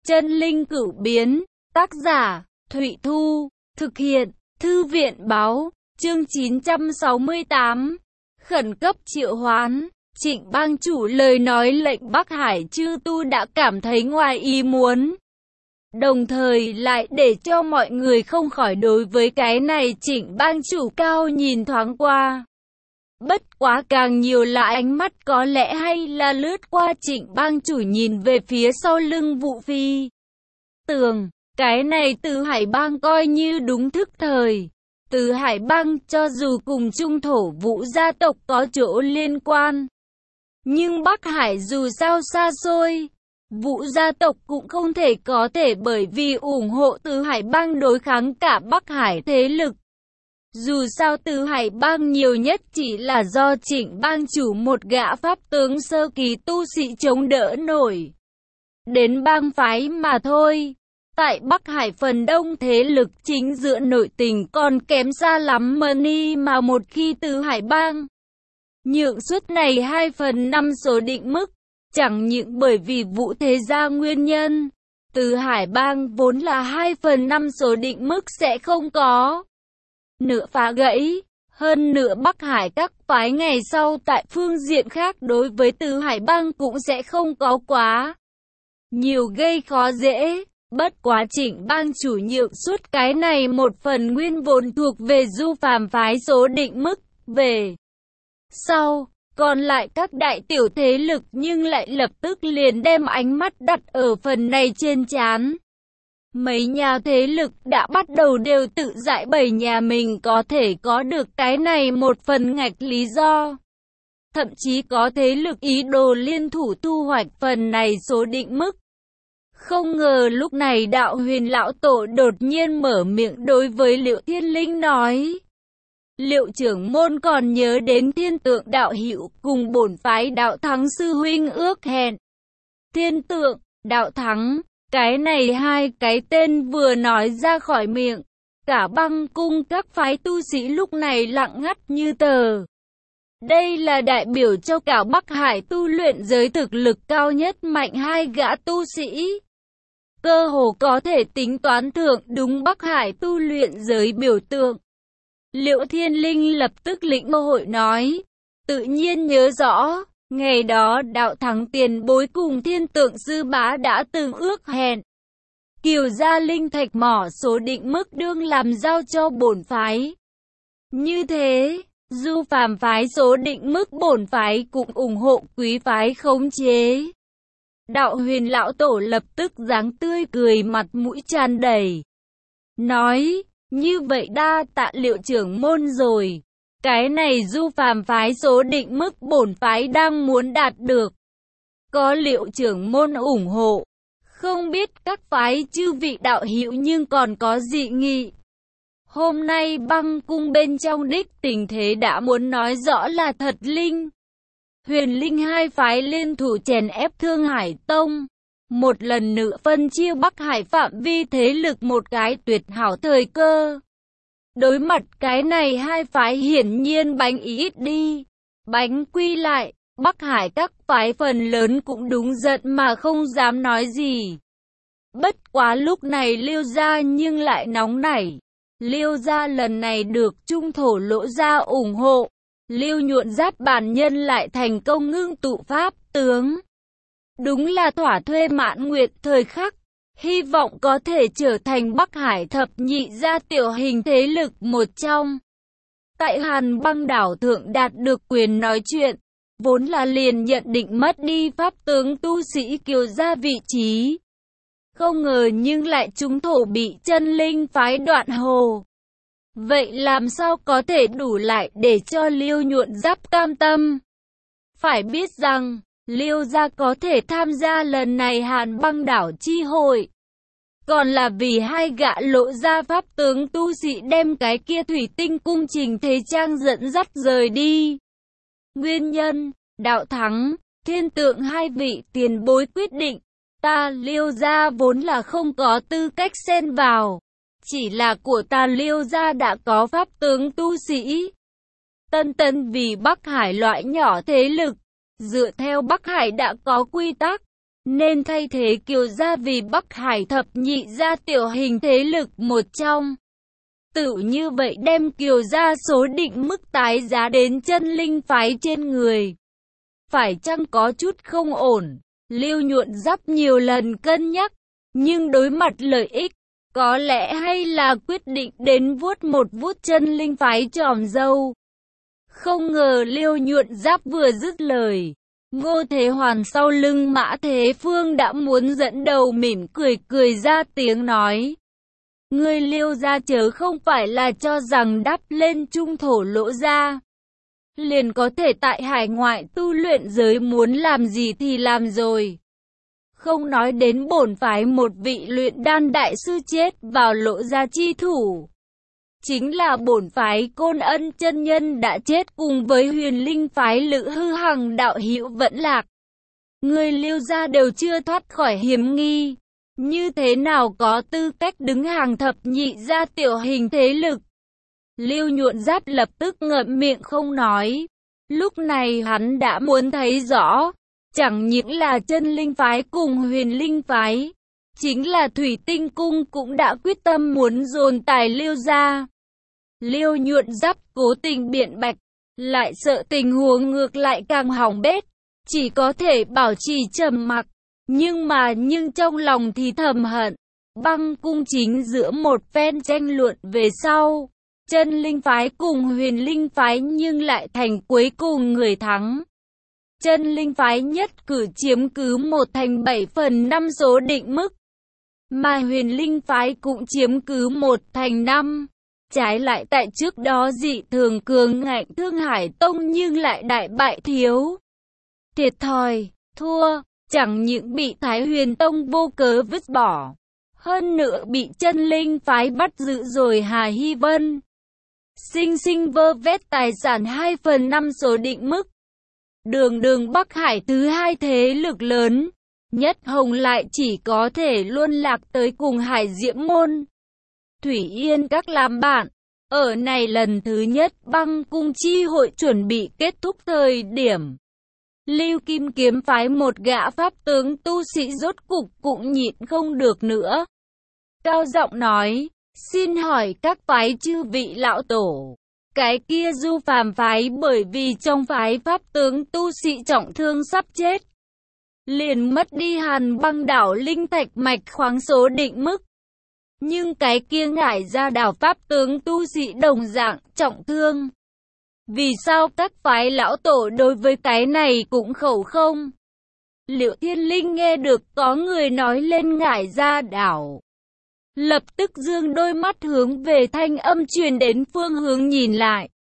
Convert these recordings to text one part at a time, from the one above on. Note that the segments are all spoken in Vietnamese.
Chân linh cửu biến, tác giả, Thụy Thu, thực hiện, Thư viện báo, chương 968, khẩn cấp triệu hoán. Trịnh bang chủ lời nói lệnh Bắc Hải chư tu đã cảm thấy ngoài ý muốn. Đồng thời lại để cho mọi người không khỏi đối với cái này Trịnh bang chủ cao nhìn thoáng qua. Bất quá càng nhiều là ánh mắt có lẽ hay là lướt qua Trịnh bang chủ nhìn về phía sau lưng Vũ Phi Tường. Cái này Từ Hải Bang coi như đúng thức thời. Từ Hải Bang cho dù cùng Trung Thổ Vũ gia tộc có chỗ liên quan, nhưng Bắc Hải dù sao xa xôi, Vũ gia tộc cũng không thể có thể bởi vì ủng hộ Từ Hải Bang đối kháng cả Bắc Hải thế lực. Dù sao Từ Hải Bang nhiều nhất chỉ là do Trịnh bang chủ một gã pháp tướng sơ kỳ tu sĩ chống đỡ nổi đến bang phái mà thôi. Tại Bắc Hải phần đông thế lực chính giữa nội tình còn kém xa lắm Mani mà một khi Từ Hải Bang nhượng suất này 2/5 số định mức, chẳng những bởi vì Vũ thế gia nguyên nhân, Từ Hải Bang vốn là 2/5 số định mức sẽ không có nửa phá gãy. Hơn nữa Bắc Hải các phái ngày sau tại phương diện khác đối với Từ Hải Bang cũng sẽ không có quá nhiều gây khó dễ. Bất quá Trịnh bang chủ nhượng suốt cái này một phần nguyên vốn thuộc về Du Phàm phái số định mức về sau, còn lại các đại tiểu thế lực nhưng lại lập tức liền đem ánh mắt đặt ở phần này trên trán. Mấy nhà thế lực đã bắt đầu đều tự giải bày nhà mình có thể có được cái này một phần ngạch lý do. Thậm chí có thế lực ý đồ liên thủ thu hoạch phần này số định mức. Không ngờ lúc này Đạo Huyền lão tổ đột nhiên mở miệng đối với Liệu Thiên Linh nói: Liệu trưởng môn còn nhớ đến Thiên Tượng đạo hữu cùng bổn phái Đạo Thắng sư huynh ước hẹn. Thiên Tượng, Đạo Thắng, cái này hai cái tên vừa nói ra khỏi miệng, cả Băng cung các phái tu sĩ lúc này lặng ngắt như tờ. Đây là đại biểu cho cả Bắc Hải tu luyện giới thực lực cao nhất mạnh hai gã tu sĩ. Cơ hồ có thể tính toán thượng đúng Bắc Hải tu luyện giới biểu tượng. Liệu Thiên Linh lập tức lĩnh cơ hội nói, tự nhiên nhớ rõ, ngày đó Đạo Thắng tiền bối cùng Thiên Tượng sư bá đã từng ước hẹn. Kiều gia linh thạch mỏ số định mức đương làm giao cho bổn phái. Như thế, Du Phàm phái số định mức bổn phái cũng ủng hộ quý phái khống chế. Đạo Huyền lão tổ lập tức dáng tươi cười mặt mũi tràn đầy. Nói, như vậy đa tạ Liệu trưởng môn rồi. Cái này Du Phàm phái số định mức bổn phái đang muốn đạt được. Có Liệu trưởng môn ủng hộ. Không biết các phái chư vị đạo hữu nhưng còn có dị nghị. Hôm nay Băng cung bên trong đích tình thế đã muốn nói rõ là thật linh. Huyền linh hai phái liên thủ chèn ép Thương Hải Tông. Một lần nữa phân chia Bắc Hải phạm vi thế lực một cái tuyệt hảo thời cơ. Đối mặt cái này hai phái hiển nhiên bánh ý ít đi. Bánh quy lại, Bắc Hải các phái phần lớn cũng đúng giận mà không dám nói gì. Bất quá lúc này Liêu gia nhưng lại nóng nảy. Liêu gia lần này được Trung Thổ Lỗ gia ủng hộ. Liêu Nhuận Giáp bản nhân lại thành công ngưng tụ pháp tướng. Đúng là thỏa thuê mãn nguyệt thời khắc. Hy vọng có thể trở thành Bắc Hải thập nhị gia tiểu hình thế lực một trong. Tại Hàn Băng đảo thượng đạt được quyền nói chuyện. Vốn là liền nhận định mất đi pháp tướng tu sĩ Kiều gia vị trí. Không ngờ nhưng lại Trung Thổ bị chân linh phái đoạn hồ. Vậy làm sao có thể đủ lại để cho Liêu Nhuận Giáp cam tâm? Phải biết rằng, Liêu gia có thể tham gia lần này Hàn Băng đảo chi hội. Còn là vì hai gã Lộ gia pháp tướng tu sĩ đem cái kia thủy tinh cung Trình Thế Trang dẫn dắt rời đi. Nguyên nhân, Đạo Thắng, Thiên Tượng hai vị tiền bối quyết định. Ta Liêu gia vốn là không có tư cách xen vào. Chỉ là của ta Liêu gia đã có pháp tướng tu sĩ. Tân vì Bắc Hải loại nhỏ thế lực. Dựa theo Bắc Hải đã có quy tắc. nên thay thế Kiều gia vì Bắc Hải thập nhị gia tiểu hình thế lực một trong. Tự như vậy đem Kiều gia số định mức tái giá đến chân linh phái trên người. Phải chăng có chút không ổn? Lưu Nhuận Giáp nhiều lần cân nhắc, nhưng đối mặt lợi ích, có lẽ hay là quyết định đến vuốt một vuốt chân linh phái tròm dâu. Không ngờ Lưu Nhuận Giáp vừa dứt lời, Ngô Thế Hoàn sau lưng Mã Thế Phương đã muốn dẫn đầu mỉm cười ra tiếng nói. Ngươi Lưu gia chớ không phải là cho rằng đắp lên trung thổ Lỗ gia liền có thể tại hải ngoại tu luyện giới muốn làm gì thì làm rồi. Không nói đến bổn phái một vị luyện đan đại sư chết vào Lỗ gia chi thủ. Chính là bổn phái Côn Ân chân nhân đã chết cùng với Huyền Linh phái Lữ Hư Hằng đạo hữu vẫn lạc. Người Lưu gia đều chưa thoát khỏi hiểm nghi. Như thế nào có tư cách đứng hàng thập nhị gia tiểu hình thế lực? Lưu Nhuận Giáp lập tức ngậm miệng không nói. Lúc này hắn đã muốn thấy rõ, chẳng những là chân linh phái cùng Huyền Linh phái, chính là Thủy Tinh cung cũng đã quyết tâm muốn dồn tài Lưu gia. Lưu Nhuận Giáp cố tình biện bạch, lại sợ tình huống ngược lại càng hỏng bét, chỉ có thể bảo trì trầm mặc. Nhưng trong lòng thì thầm hận. Băng cung chính giữa một phen tranh luận về sau, chân linh phái cùng Huyền Linh phái nhưng lại thành cuối cùng người thắng. Chân linh phái nhất cử chiếm cứ 1/7/5 số định mức, mà Huyền Linh phái cũng chiếm cứ 1/5. Trái lại tại trước đó dị thường cường ngạnh Thương Hải Tông nhưng lại đại bại thiếu. Thiệt thòi, thua, chẳng những bị Thái Huyền Tông vô cớ vứt bỏ, hơn nữa bị chân linh phái bắt giữ rồi Hà Hy Vân sinh vơ vét tài sản 2/5 số định mức. Đường Bắc Hải thứ hai thế lực lớn, Nhất Hồng lại chỉ có thể luân lạc tới cùng Hải Diễm Môn, Thủy Yên các làm bạn. Ở này lần thứ nhất băng cung chi hội chuẩn bị kết thúc thời điểm, Lưu Kim kiếm phái một gã pháp tướng tu sĩ rốt cục cũng nhịn không được nữa. Cao giọng nói, xin hỏi các phái chư vị lão tổ, cái kia Du Phàm phái bởi vì trong phái pháp tướng tu sĩ trọng thương sắp chết, liền mất đi Hàn Băng đảo linh thạch mạch khoáng số định mức. Nhưng cái kia Ngải Gia đảo pháp tướng tu sĩ đồng dạng trọng thương. Vì sao các phái lão tổ đối với cái này cũng khẩu không? Liệu Thiên Linh nghe được có người nói lên Ngải Gia đảo, lập tức dương đôi mắt hướng về thanh âm truyền đến phương hướng nhìn lại.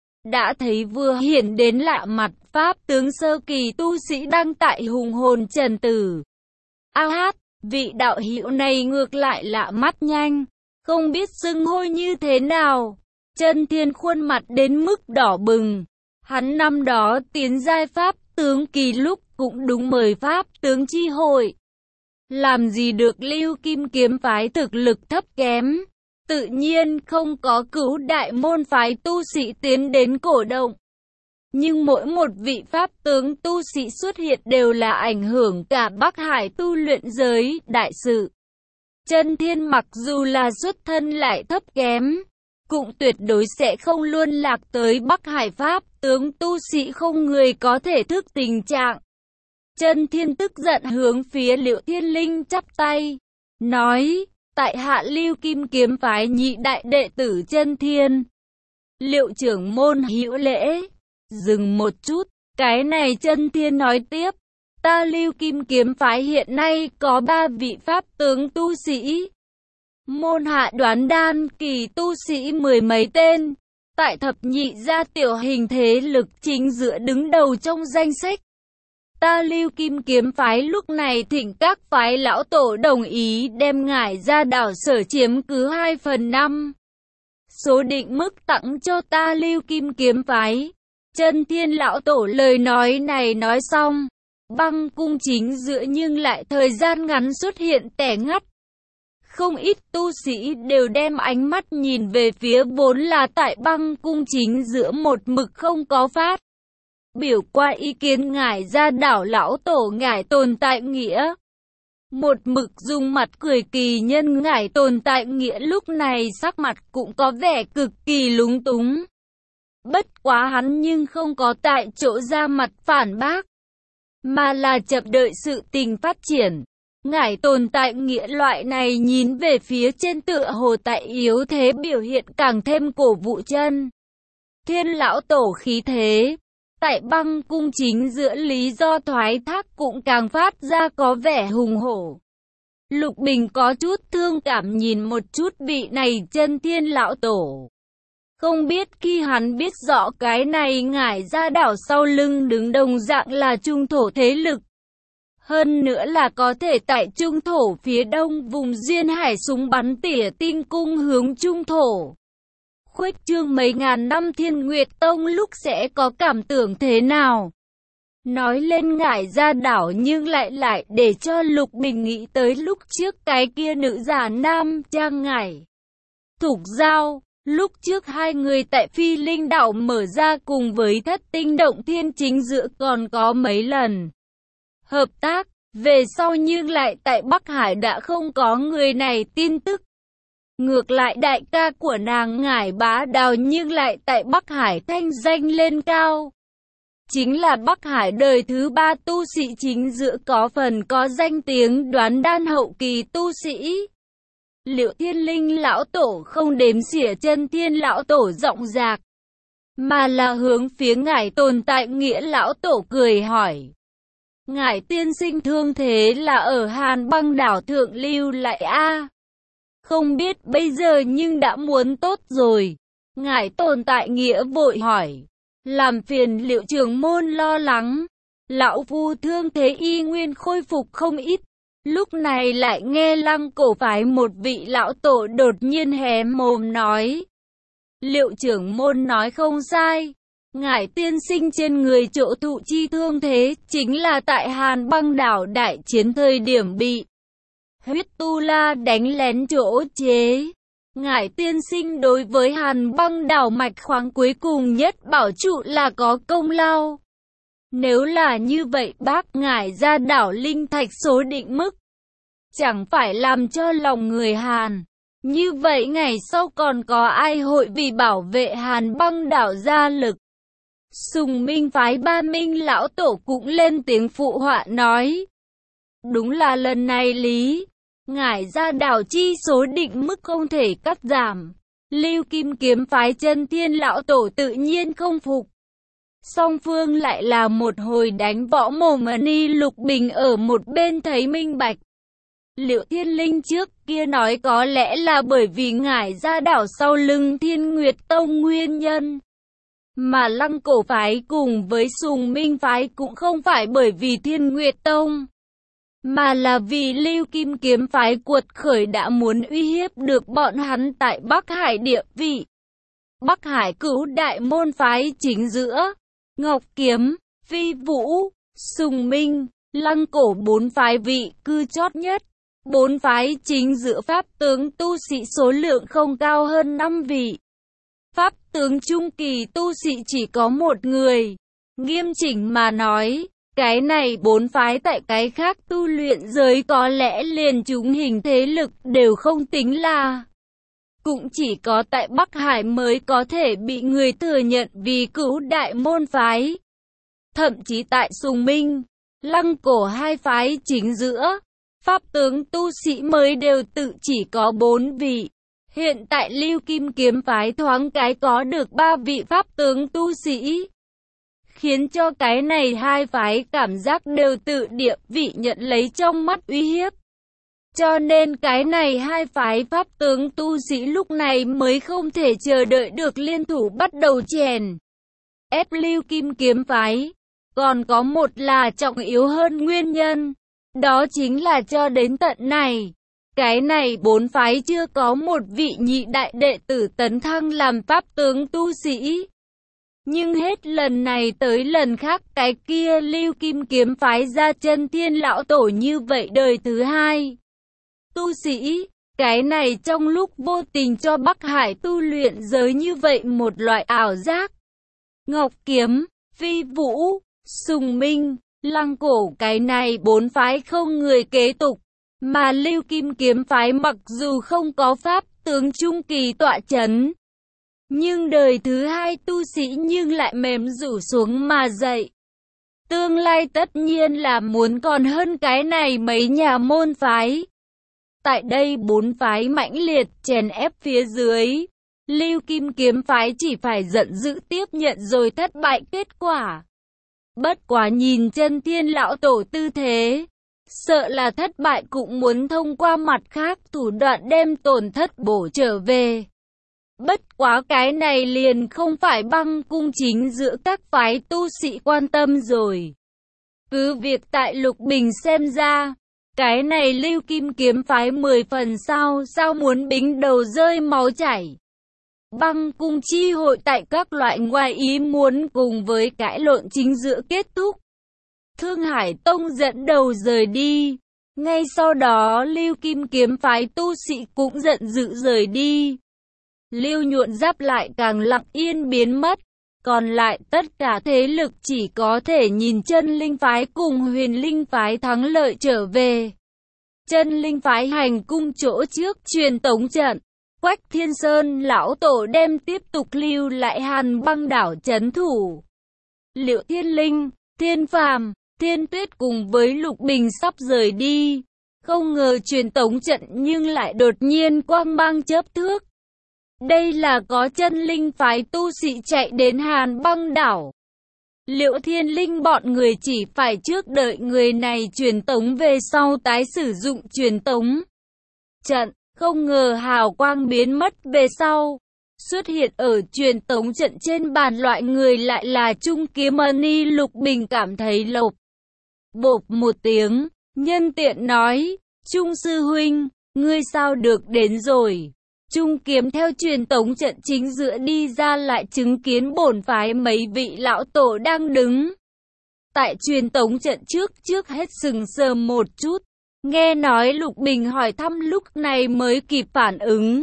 Đã thấy vừa hiện đến lạ mặt pháp tướng sơ kỳ tu sĩ đang tại hùng hồn trần tử. A hát, vị đạo hữu này ngược lại lạ mắt nhanh, không biết xưng hô như thế nào. Chân Thiên khuôn mặt đến mức đỏ bừng. Hắn năm đó tiến giai pháp tướng kỳ lúc cũng đúng mời pháp tướng chi hội. Làm gì được Lưu Kim kiếm phái thực lực thấp kém, tự nhiên không có cứu đại môn phái tu sĩ tiến đến cổ động. Nhưng mỗi một vị pháp tướng tu sĩ xuất hiện đều là ảnh hưởng cả Bắc Hải tu luyện giới đại sự. Chân Thiên mặc dù là xuất thân lại thấp kém, cũng tuyệt đối sẽ không luôn lạc tới Bắc Hải pháp tướng tu sĩ không người có thể thức tình trạng. Chân Thiên tức giận hướng phía Liệu Thiên Linh chắp tay, nói, tại hạ Lưu Kim kiếm phái nhị đại đệ tử Chân Thiên. Liệu trưởng môn hữu lễ. Dừng một chút, cái này Chân Thiên nói tiếp, ta Lưu Kim kiếm phái hiện nay có 3 vị pháp tướng tu sĩ. Môn hạ đoán đan kỳ tu sĩ 10 mấy tên, tại thập nhị gia tiểu hình thế lực chính giữa đứng đầu trong danh sách. Ta Lưu Kim kiếm phái lúc này thỉnh các phái lão tổ đồng ý đem Ngải Gia đảo sở chiếm cứ 2/5 số định mức tặng cho ta Lưu Kim kiếm phái. Chân Thiên lão tổ lời nói này nói xong, băng cung chính giữa nhưng lại thời gian ngắn xuất hiện tẻ ngắt. Không ít tu sĩ đều đem ánh mắt nhìn về phía vốn là tại băng cung chính giữa một mực không có phát biểu qua ý kiến ngải Gia Đảo lão tổ ngải Tồn Tại Nghĩa. Một mực dùng mặt cười kỳ nhân ngải Tồn Tại Nghĩa lúc này sắc mặt cũng có vẻ cực kỳ lúng túng. Bất quá hắn nhưng không có tại chỗ ra mặt phản bác, mà là chậm đợi sự tình phát triển. Ngải Tồn Tại Nghĩa loại này nhìn về phía trên tựa hồ tại yếu thế biểu hiện càng thêm cổ vũ chân Thiên lão tổ khí thế. Tại Băng cung chính giữa lý do thoái thác cũng càng phát ra có vẻ hùng hổ. Lục Bình có chút thương cảm nhìn một chút vị này chân Thiên lão tổ. Không biết khi hắn biết rõ cái này ngải Gia Đảo sau lưng đứng đồng dạng là trung thổ thế lực. Hơn nữa là có thể tại trung thổ phía đông vùng duyên hải súng bắn tỉa tinh cung hướng trung thổ. Khuếch trương mấy ngàn năm Thiên Nguyệt Tông lúc sẽ có cảm tưởng thế nào? Nói lên ngải Gia Đảo nhưng lại để cho Lục Bình nghĩ tới lúc trước cái kia nữ giả nam trang ngải Thục Giao. Lúc trước hai người tại Phi Linh Đảo mở ra cùng với Thất Tinh Động Thiên chính giữa còn có mấy lần hợp tác, về sau nhưng lại tại Bắc Hải đã không có người này tin tức. Ngược lại đại ca của nàng ngải Bá Đào nhưng lại tại Bắc Hải thanh danh lên cao. Chính là Bắc Hải đời thứ ba tu sĩ chính giữa có phần có danh tiếng đoán đan hậu kỳ tu sĩ. Liệu Thiên Linh lão tổ không đếm xỉa chân Thiên lão tổ rộng rạc, mà là hướng phía ngải Tồn Tại Nghĩa lão tổ cười hỏi. Ngải tiên sinh thương thế là ở Hàn Băng đảo thượng lưu lại a? Không biết bây giờ nhưng đã muốn tốt rồi. Ngải Tồn Tại Nghĩa vội hỏi. Làm phiền Liệu trưởng môn lo lắng. Lão phu thương thế y nguyên khôi phục không ít. Lúc này lại nghe Lăng Cổ phái một vị lão tổ đột nhiên hé mồm nói. Liệu trưởng môn nói không sai. Ngải tiên sinh trên người chỗ thụ chi thương thế chính là tại Hàn Băng đảo đại chiến thời điểm bị Huyết Tu La đánh lén chỗ chế. Ngải tiên sinh đối với Hàn Băng đảo mạch khoáng cuối cùng nhất bảo trụ là có công lao. Nếu là như vậy bác ngải Gia Đảo linh thạch số định mức, chẳng phải làm cho lòng người Hàn. Như vậy ngày sau còn có ai hội vì bảo vệ Hàn Băng đảo ra lực? Sùng Minh phái Ba Minh lão tổ cũng lên tiếng phụ họa nói. Đúng là lần này lý ngải Gia Đảo chi số định mức không thể cắt giảm. Lưu Kim kiếm phái chân Thiên lão tổ tự nhiên không phục. Song phương lại là một hồi đánh võ mồm ni. Lục Bình ở một bên thấy minh bạch. Liệu Thiên Linh trước kia nói có lẽ là bởi vì ngải Gia Đảo sau lưng Thiên Nguyệt Tông nguyên nhân. Mà Lăng Cổ phái cùng với Sùng Minh phái cũng không phải bởi vì Thiên Nguyệt Tông, mà là vì Lưu Kim kiếm phái cuột khởi đã muốn uy hiếp được bọn hắn tại Bắc Hải địa vị. Bắc Hải Cửu đại môn phái chính giữa, Ngọc Kiếm, Phi Vũ, Sùng Minh, Lăng Cổ bốn phái vị cư chót nhất. Bốn phái chính giữa pháp tướng tu sĩ số lượng không cao hơn 5 vị. Pháp tướng trung kỳ tu sĩ chỉ có một người. Nghiêm chỉnh mà nói, cái này bốn phái tại cái khác tu luyện giới có lẽ liền chúng hình thế lực đều không tính là. Cũng chỉ có tại Bắc Hải mới có thể bị người thừa nhận vì Cửu đại môn phái. Thậm chí tại Sùng Minh, Lăng Cổ hai phái chính giữa, pháp tướng tu sĩ mới đều tự chỉ có 4 vị. Hiện tại Lưu Kim kiếm phái thoáng cái có được 3 vị pháp tướng tu sĩ, khiến cho cái này hai phái cảm giác đều tự địa vị nhận lấy trong mắt uy hiếp. Cho nên cái này hai phái pháp tướng tu sĩ lúc này mới không thể chờ đợi được liên thủ bắt đầu chèn ép Lưu Kim kiếm phái. Còn có một là trọng yếu hơn nguyên nhân, đó chính là cho đến tận này, cái này bốn phái chưa có một vị nhị đại đệ tử tấn thăng làm pháp tướng tu sĩ. Nhưng hết lần này tới lần khác cái kia Lưu Kim kiếm phái ra chân Thiên lão tổ như vậy đời thứ hai tu sĩ, cái này trong lúc vô tình cho Bắc Hải tu luyện giới như vậy một loại ảo giác. Ngọc Kiếm, Phi Vũ, Sùng Minh, Lăng Cổ cái này bốn phái không người kế tục, mà Lưu Kim kiếm phái mặc dù không có pháp tướng trung kỳ tọa chấn, nhưng đời thứ hai tu sĩ nhưng lại mềm rủ xuống mà dậy. Tương lai tất nhiên là muốn còn hơn cái này mấy nhà môn phái. Tại đây bốn phái mãnh liệt chèn ép phía dưới, Lưu Kim kiếm phái chỉ phải giận dữ tiếp nhận rồi thất bại kết quả. Bất quá nhìn Chân Thiên lão tổ tư thế, sợ là thất bại cũng muốn thông qua mặt khác thủ đoạn đem tổn thất bổ trở về. Bất quá cái này liền không phải Băng cung chính giữa các phái tu sĩ quan tâm rồi. Cứ việc tại Lục Bình xem ra, cái này Lưu Kim kiếm phái 10 phần sao muốn bính đầu rơi máu chảy. Băng cung chi hội tại các loại ngoài ý muốn cùng với cãi lộn chính giữa kết thúc. Thương Hải Tông dẫn đầu rời đi. Ngay sau đó Lưu Kim kiếm phái tu sĩ cũng giận dữ rời đi. Lưu Nhuộn Giáp lại càng lặng yên biến mất. Còn lại tất cả thế lực chỉ có thể nhìn Chân Linh phái cùng Huyền Linh phái thắng lợi trở về. Chân Linh phái hành cung chỗ trước truyền tống trận. Quách Thiên Sơn lão tổ đem tiếp tục lưu lại Hàn Băng đảo trấn thủ. Liệu Thiên Linh, Thiên Phàm, Thiên Tuyết cùng với Lục Bình sắp rời đi. Không ngờ truyền tống trận nhưng lại đột nhiên quang mang chớp thước. Đây là có Chân Linh phái tu sĩ chạy đến Hàn Băng đảo. Liệu Thiên Linh bọn người chỉ phải trước đợi người này truyền tống về sau tái sử dụng truyền tống trận. Không ngờ hào quang biến mất về sau. Xuất hiện ở truyền tống trận trên bàn loại người lại là Trung Kiếm Mani. Lục Bình cảm thấy lộc bộp một tiếng, nhân tiện nói, Trung sư huynh, ngươi sao được đến rồi. Trung Kiếm theo truyền tống trận chính giữa đi ra lại chứng kiến bổn phái mấy vị lão tổ đang đứng tại truyền tống trận trước hết sừng sờ một chút. Nghe nói Lục Bình hỏi thăm lúc này mới kịp phản ứng.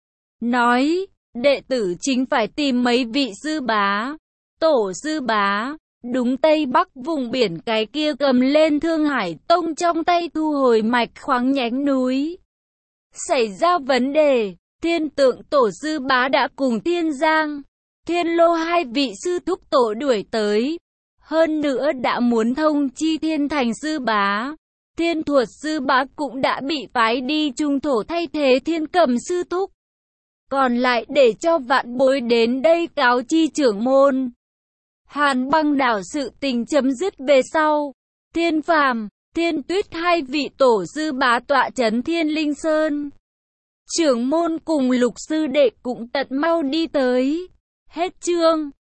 Nói, đệ tử chính phải tìm mấy vị sư bá, tổ sư bá, đúng Tây Bắc vùng biển cái kia cầm lên Thương Hải Tông trong tay thu hồi mạch khoáng nhánh núi. Xảy ra vấn đề, Thiên Tượng tổ sư bá đã cùng Thiên Giang, Thiên Lô hai vị sư thúc tổ đuổi tới. Hơn nữa đã muốn thông chi Thiên Thành sư bá. Thiên Thuật sư bá cũng đã bị phái đi trung thổ thay thế Thiên Cầm sư thúc. Còn lại để cho vạn bối đến đây cáo chi trưởng môn. Hàn Băng đảo sự tình chấm dứt về sau. Thiên Phàm, Thiên Tuyết hai vị tổ sư bá tọa trấn Thiên Linh Sơn. Trưởng môn cùng Lục sư đệ cũng tận mau đi tới. Hết chương.